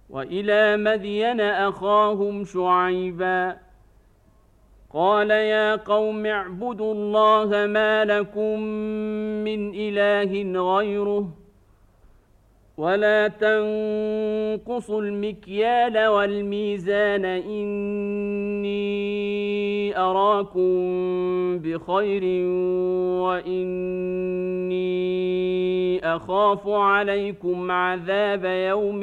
وإلى مدين أخاهم شعيبا قال يا قوم اعبدوا الله ما لكم من إله غيره ولا تنقصوا المكيال والميزان إني أراكم بخير وإني أخاف عليكم عذاب يوم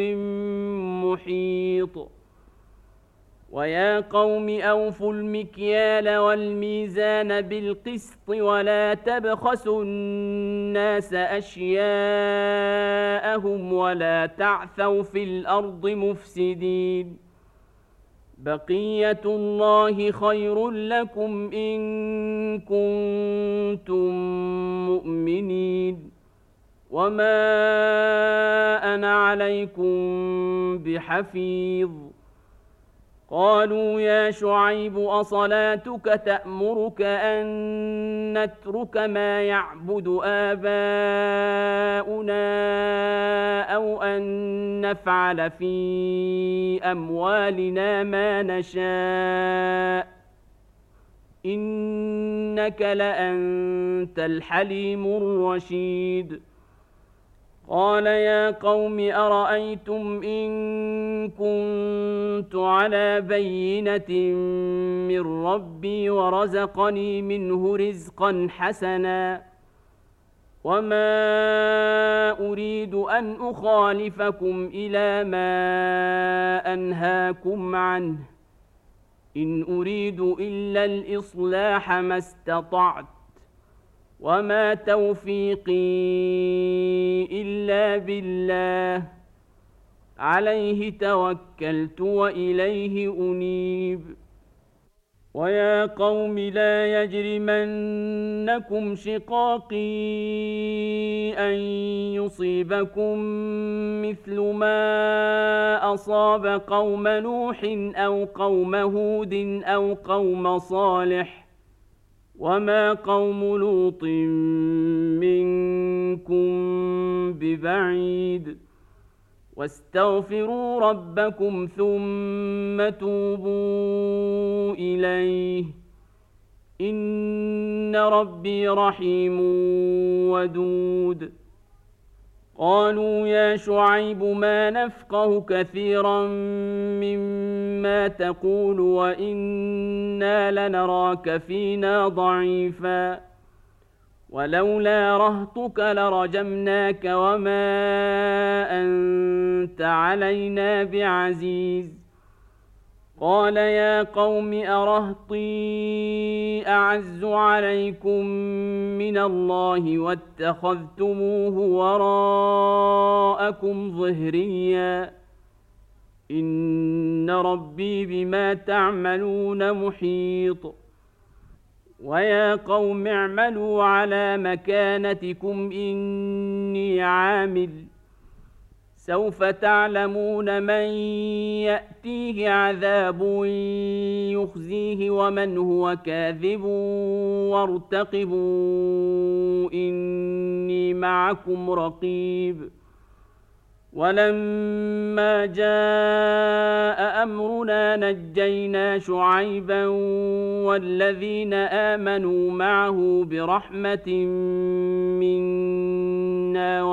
محيط ويا قوم أوفوا المكيال والميزان بالقسط ولا تبخسوا الناس أشياءهم ولا تعثوا في الأرض مفسدين بقية الله خير لكم إن كنتم مؤمنين وما أنا عليكم بحفيظ قالوا يا شعيب أصلاتك تأمرك أن نترك ما يعبد آباؤنا أو أن نفعل في أموالنا ما نشاء إنك لأنت الحليم الرشيد قال يا قوم أرأيتم إن كنت على بينة من ربي ورزقني منه رزقا حسنا وما أريد أن أخالفكم إلى ما أنهاكم عنه إن أريد إلا الإصلاح ما استطعت وما توفيقي إلا بالله عليه توكلت وإليه أنيب ويا قوم لا يجرمنكم شقاقي أن يصيبكم مثل ما أصاب قوم نوح أو قوم هود أو قوم صالح وما قوم لوط منكم ببعيد واستغفروا ربكم ثم توبوا إليه إن ربي رحيم ودود قالوا يا شعيب ما نفقه كثيرا مما تقول وإنا لنراك فينا ضعيفا ولولا رهطك لرجمناك وما أنت علينا بعزيز قال يا قوم أرهطي أعز عليكم من الله واتخذتموه وراءكم ظهريا إن ربي بما تعملون محيط ويا قوم اعملوا على مكانتكم إني عامل سوف تعلمون من يأتيه عذاب يخزيه ومن هو كاذب وارتقبوا إني معكم رقيب ولما جاء أمرنا نجينا شعيبا والذين آمنوا معه برحمة منا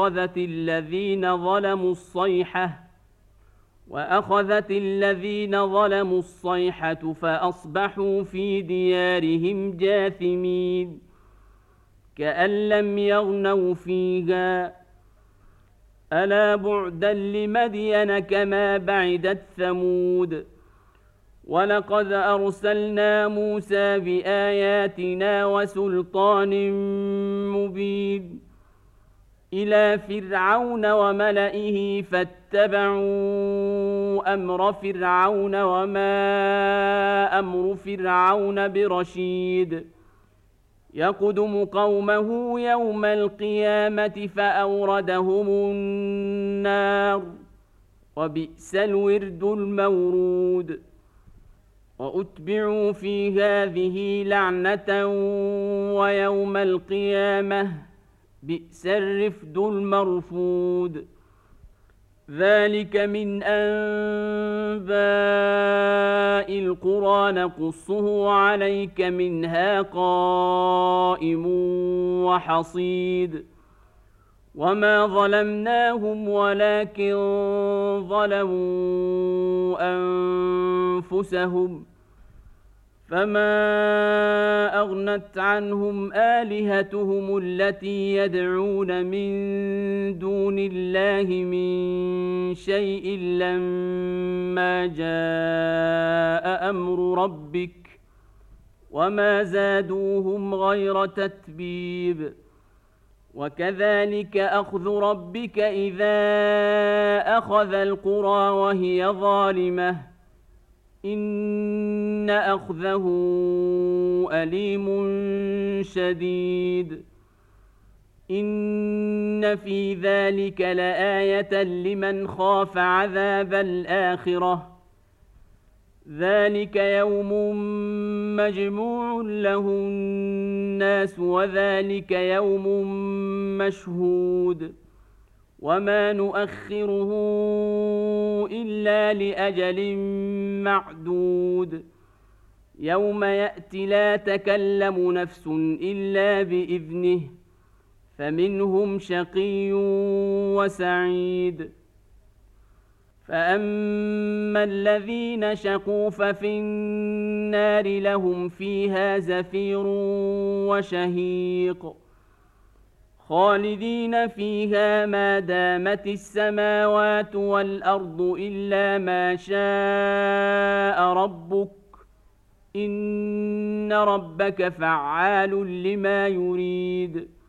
وأخذت الذين ظلموا الصيحة فأصبحوا في ديارهم جاثمين كأن لم يغنوا فيها ألا بعدا لمدين كما بعدت ثمود ولقد أرسلنا موسى بآياتنا وسلطان مبين إلى فرعون وملئه فاتبعوا أمر فرعون وما أمر فرعون برشيد يقدم قومه يوم القيامة فأوردهم النار وبئس الورد المورود وأتبعوا في هذه لعنة ويوم القيامة بئس الرفد المرفود ذلك من أنباء القرى نقصه عليك منها قائم وحصيد وما ظلمناهم ولكن ظلموا أنفسهم فما أغنت عنهم آلهتهم التي يدعون من دون الله من شيء لما جاء أمر ربك وما زادوهم غير تتبيب وكذلك أخذ ربك إذا أخذ القرى وهي ظالمة إن أخذه أليم شديد إن في ذلك لآية لمن خاف عذاب الآخرة ذلك يوم مجموع له الناس وذلك يوم مشهود وما نؤخره إلا لأجل معدود يوم يأتي لا تكلم نفس إلا بإذنه فمنهم شقي وسعيد فأما الذين شقوا ففي النار لهم فيها زفير وشهيق خالدين فيها ما دامت السماوات والأرض إلا ما شاء ربك إن ربك فعال لما يريد